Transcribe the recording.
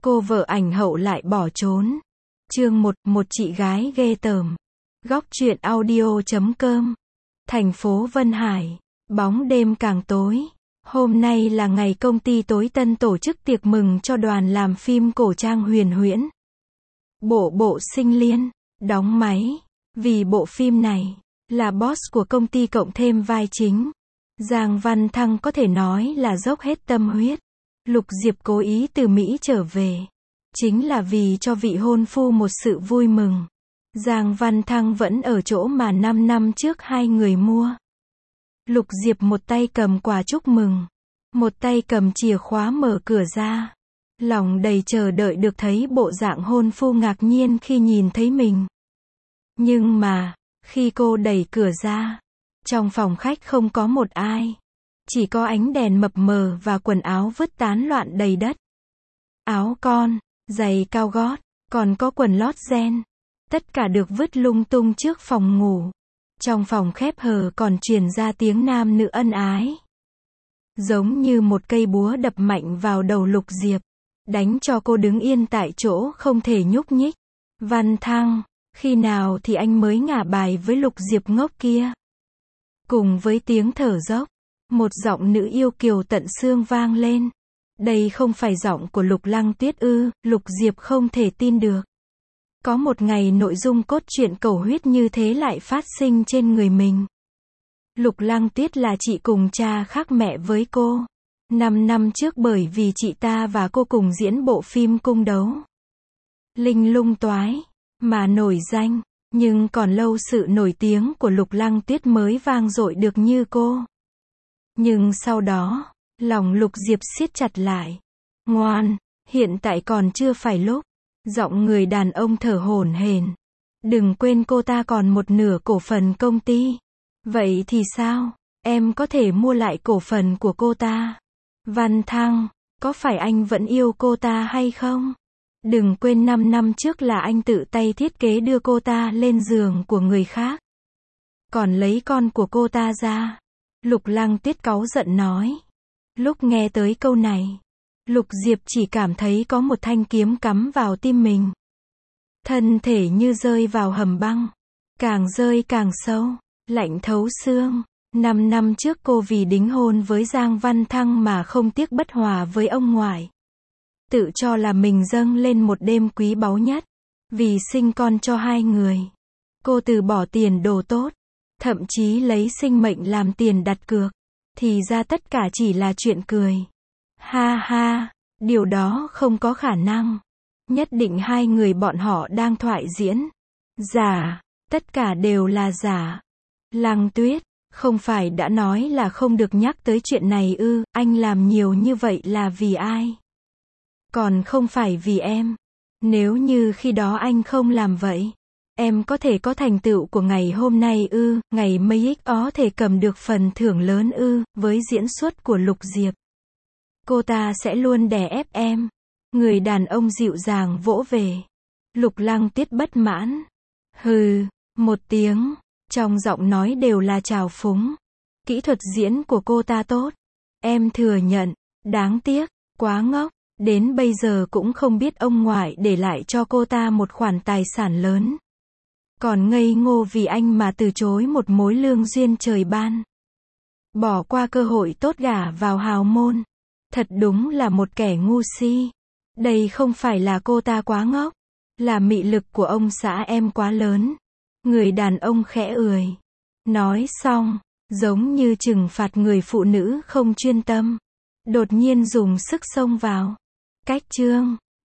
cô vợ ảnh hậu lại bỏ trốn. Chương 1, một chị gái ghê tởm. Góc truyện audio.com. Thành phố Vân Hải. Bóng đêm càng tối. Hôm nay là ngày công ty Tối Tân tổ chức tiệc mừng cho đoàn làm phim cổ trang Huyền Huyễn. Bộ Sinh Liên đóng máy. Vì bộ phim này là boss của công ty cộng thêm vai chính, Giang Văn Thăng có thể nói là dốc hết tâm huyết. Lục Diệp cố ý từ Mỹ trở về chính là vì cho vị hôn phu một sự vui mừng. Giang Văn Thăng vẫn ở chỗ mà 5 năm trước hai người mua. Lục Diệp một tay cầm quà chúc mừng, một tay cầm chìa khóa mở cửa ra. Lòng đầy chờ đợi được thấy bộ dạng hôn phu ngạc nhiên khi nhìn thấy mình. Nhưng mà, khi cô đẩy cửa ra, trong phòng khách không có một ai. Chỉ có ánh đèn mập mờ và quần áo vứt tán loạn đầy đất. Áo con, giày cao gót, còn có quần lót ren. Tất cả được vứt lung tung trước phòng ngủ. Trong phòng khép hờ còn truyền ra tiếng nam nữ ân ái. Giống như một cây búa đập mạnh vào đầu Lục Diệp, đánh cho cô đứng yên tại chỗ không thể nhúc nhích. Văn Thăng, khi nào thì anh mới ngả bài với Lục Diệp ngốc kia? Cùng với tiếng thở dốc, một giọng nữ yêu kiều tận xương vang lên. Đây không phải giọng của Lục Lăng Tuyết ư? Lục Diệp không thể tin được. Có một ngày nội dung cốt truyện cầu huyết như thế lại phát sinh trên người mình. Lục Lăng Tuyết là chị cùng cha khác mẹ với cô. 5 năm trước bởi vì chị ta và cô cùng diễn bộ phim cung đấu Linh Lung Toái mà nổi danh, nhưng còn lâu sự nổi tiếng của Lục Lăng Tuyết mới vang dội được như cô. Nhưng sau đó, lòng Lục Diệp siết chặt lại. Ngoan, hiện tại còn chưa phải lúc. Giọng người đàn ông thở hổn hển. Đừng quên cô ta còn một nửa cổ phần công ty. Vậy thì sao? Em có thể mua lại cổ phần của cô ta. Văn Thăng, có phải anh vẫn yêu cô ta hay không? Đừng quên 5 năm trước là anh tự tay thiết kế đưa cô ta lên giường của người khác. Còn lấy con của cô ta ra. Lục Lăng Tuyết cáu giận nói. Lúc nghe tới câu này, Lục Diệp chỉ cảm thấy có một thanh kiếm cắm vào tim mình. Thân thể như rơi vào hầm băng. Càng rơi càng sâu, lạnh thấu xương. 5 năm trước cô vì đính hôn với Giang Văn Thăng mà không tiếc bất hòa với ông ngoại. Tự cho là mình dâng lên một đêm quý báu nhất. Vì sinh con cho hai người, cô từ bỏ tiền đồ tốt, thậm chí lấy sinh mệnh làm tiền đặt cược. Thì ra tất cả chỉ là chuyện cười. Ha ha, điều đó không có khả năng. Nhất định hai người bọn họ đang thoại diễn. Giả, tất cả đều là giả. Lăng Tuyết, không phải đã nói là không được nhắc tới chuyện này ư? Anh làm nhiều như vậy là vì ai? Còn không phải vì em. Nếu như khi đó anh không làm vậy, em có thể có thành tựu của ngày hôm nay ư? Ngày mấy có thể cầm được phần thưởng lớn ư? Với diễn xuất của Lục Diệp, cô ta sẽ luôn đè ép em. Người đàn ông dịu dàng vỗ về. Lục Lăng Tuyết bất mãn. Hừ, một tiếng. Trong giọng nói đều là trào phúng. Kỹ thuật diễn của cô ta tốt. Em thừa nhận. Đáng tiếc, quá ngốc. Đến bây giờ cũng không biết ông ngoại để lại cho cô ta một khoản tài sản lớn. Còn ngây ngô vì anh mà từ chối một mối lương duyên trời ban. Bỏ qua cơ hội tốt gả vào hào môn. Thật đúng là một kẻ ngu si. Đây không phải là cô ta quá ngốc, là mị lực của ông xã em quá lớn. Người đàn ông khẽ ười. Nói xong, giống như trừng phạt người phụ nữ không chuyên tâm, đột nhiên dùng sức xông vào. Cách chương